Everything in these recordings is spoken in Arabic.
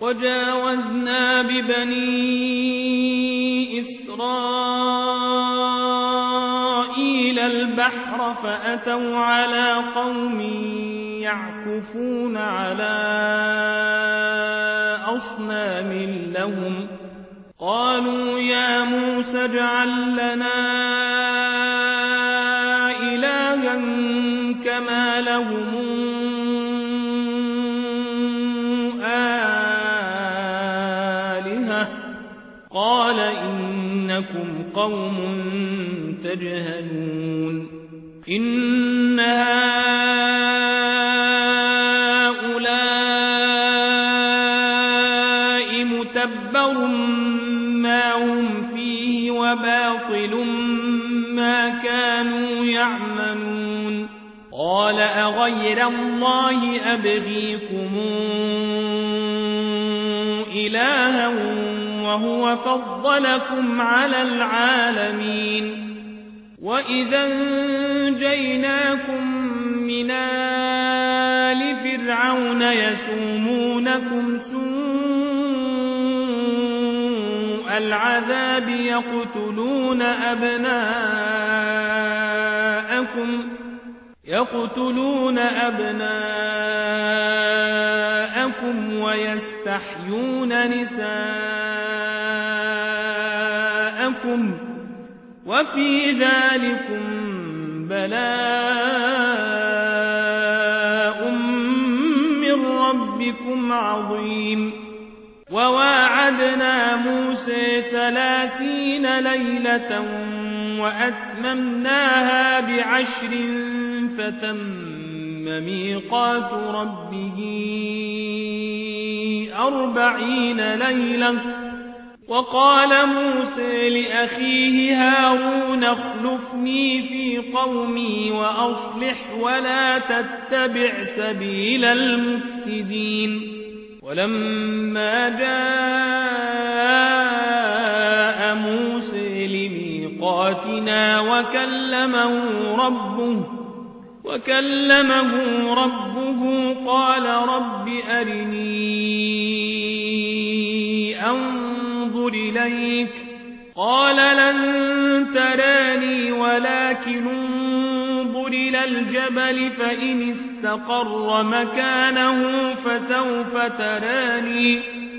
وجاوزنا ببني إسرائيل البحر فأتوا على قوم يعكفون على أصنام لهم قالوا يا موسى اجعل لنا إلها كما لهم آلهة قال إنكم قوم تجهلون إن هؤلاء متبر ما هم فيه وباطل ما كانوا يعملون قال أغير الله أبغيكم إلها وهو فضلكم على العالمين وإذا أنجيناكم من آل فرعون يسومونكم سوء العذاب يقتلون أبناءكم ويستحيون نساءكم وفي ذلكم بلاء من ربكم عظيم وواعدنا موسى 30 ليلة وأتممناها ب10 فتم ميقات ربه 40 ليلة وقال موسى لأخيه هارون اخلفني في قومي وأصلح ولا تتبع سبيل المفسدين ولما جاء موسى لميقاتنا وكلمه ربه قال رب أرني أنظر إليك قال لن تراني ولكن انظر إلى الجبل فإن استقر مكانه فسوف تراني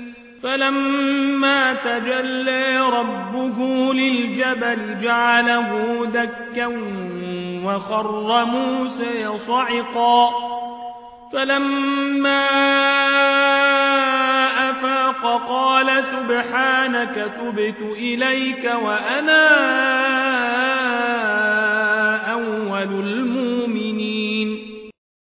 فلما تجلى ربه للجبل جعله دكا وخر موسى صعقا فلما أفاق قال سبحانك تبت إليك وأنا